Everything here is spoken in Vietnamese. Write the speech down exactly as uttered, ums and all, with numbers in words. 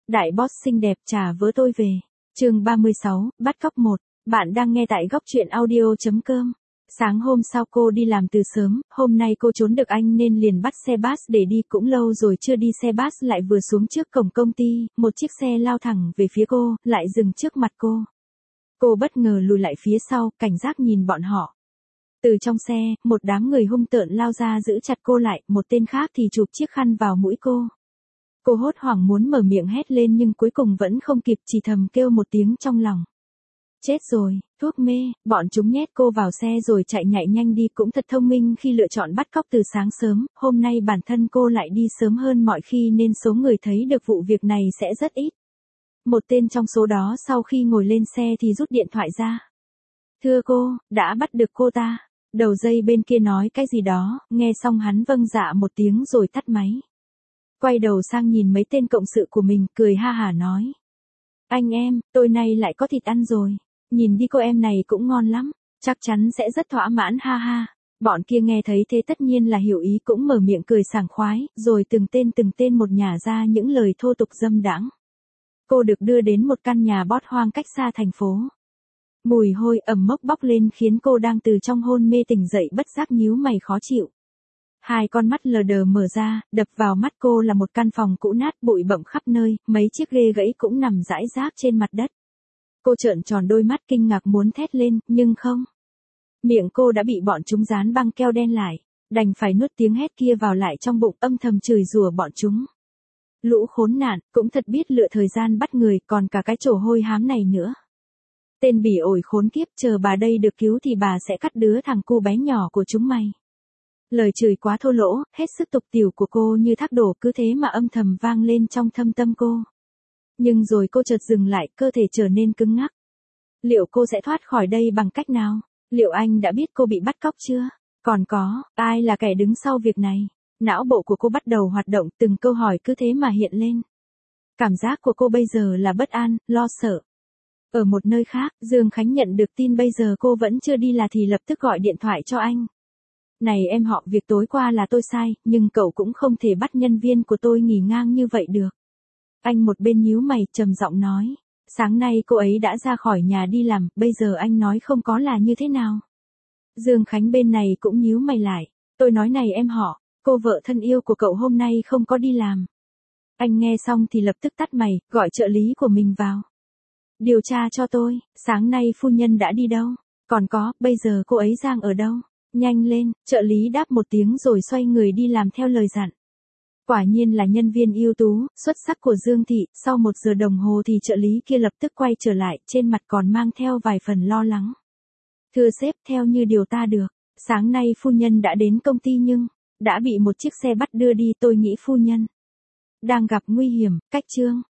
Đại boss xinh đẹp trả vớ tôi về. Chương ba mươi sáu, bắt cóc một. Bạn đang nghe tại góc truyện audio chấm com. Sáng hôm sau cô đi làm từ sớm, hôm nay cô trốn được anh nên liền bắt xe bus để đi, cũng lâu rồi chưa đi xe bus lại vừa xuống trước cổng công ty, một chiếc xe lao thẳng về phía cô, lại dừng trước mặt cô. Cô bất ngờ lùi lại phía sau, cảnh giác nhìn bọn họ. Từ trong xe, một đám người hung tợn lao ra giữ chặt cô lại, một tên khác thì chụp chiếc khăn vào mũi cô. Cô hốt hoảng muốn mở miệng hét lên nhưng cuối cùng vẫn không kịp, chỉ thầm kêu một tiếng trong lòng. Chết rồi, thuốc mê, bọn chúng nhét cô vào xe rồi chạy nhảy nhanh đi, cũng thật thông minh khi lựa chọn bắt cóc từ sáng sớm, hôm nay bản thân cô lại đi sớm hơn mọi khi nên số người thấy được vụ việc này sẽ rất ít. Một tên trong số đó sau khi ngồi lên xe thì rút điện thoại ra. Thưa cô, đã bắt được cô ta. Đầu dây bên kia nói cái gì đó, nghe xong hắn vâng dạ một tiếng rồi tắt máy. Quay đầu sang nhìn mấy tên cộng sự của mình, cười ha hả nói. Anh em, tôi nay lại có thịt ăn rồi. Nhìn đi cô em này cũng ngon lắm, chắc chắn sẽ rất thỏa mãn ha ha. Bọn kia nghe thấy thế tất nhiên là hiểu ý, cũng mở miệng cười sảng khoái, rồi từng tên từng tên một nhả ra những lời thô tục dâm đãng. Cô được đưa đến một căn nhà bót hoang cách xa thành phố. Mùi hôi ẩm mốc bốc lên khiến cô đang từ trong hôn mê tỉnh dậy bất giác nhíu mày khó chịu. Hai con mắt lờ đờ mở ra, đập vào mắt cô là một căn phòng cũ nát, bụi bặm khắp nơi, mấy chiếc ghê gãy cũng nằm rải rác trên mặt đất. Cô trợn tròn đôi mắt kinh ngạc muốn thét lên, nhưng không. Miệng cô đã bị bọn chúng dán băng keo đen lại, đành phải nuốt tiếng hét kia vào lại trong bụng, âm thầm chửi rủa bọn chúng. Lũ khốn nạn, cũng thật biết lựa thời gian bắt người, còn cả cái chỗ hôi hám này nữa. Tên bỉ ổi khốn kiếp, chờ bà đây được cứu thì bà sẽ cắt đứa thằng cu bé nhỏ của chúng mày. Lời chửi quá thô lỗ, hết sức tục tĩu của cô như thác đổ cứ thế mà âm thầm vang lên trong thâm tâm cô. Nhưng rồi cô chợt dừng lại, cơ thể trở nên cứng ngắc. Liệu cô sẽ thoát khỏi đây bằng cách nào? Liệu anh đã biết cô bị bắt cóc chưa? Còn có, ai là kẻ đứng sau việc này? Não bộ của cô bắt đầu hoạt động, từng câu hỏi cứ thế mà hiện lên. Cảm giác của cô bây giờ là bất an, lo sợ. Ở một nơi khác, Dương Khánh nhận được tin bây giờ cô vẫn chưa đi là thì lập tức gọi điện thoại cho anh. Này em họ, việc tối qua là tôi sai, nhưng cậu cũng không thể bắt nhân viên của tôi nghỉ ngang như vậy được. Anh một bên nhíu mày, trầm giọng nói. Sáng nay cô ấy đã ra khỏi nhà đi làm, bây giờ anh nói không có là như thế nào? Dương Khánh bên này cũng nhíu mày lại. Tôi nói này em họ, cô vợ thân yêu của cậu hôm nay không có đi làm. Anh nghe xong thì lập tức tắt mày, gọi trợ lý của mình vào. Điều tra cho tôi, sáng nay phu nhân đã đi đâu? Còn có, bây giờ cô ấy đang ở đâu? Nhanh lên, trợ lý đáp một tiếng rồi xoay người đi làm theo lời dặn. Quả nhiên là nhân viên ưu tú, xuất sắc của Dương Thị, sau một giờ đồng hồ thì trợ lý kia lập tức quay trở lại, trên mặt còn mang theo vài phần lo lắng. Thưa sếp, theo như điều ta được, sáng nay phu nhân đã đến công ty nhưng, đã bị một chiếc xe bắt đưa đi, tôi nghĩ phu nhân đang gặp nguy hiểm, cách Trương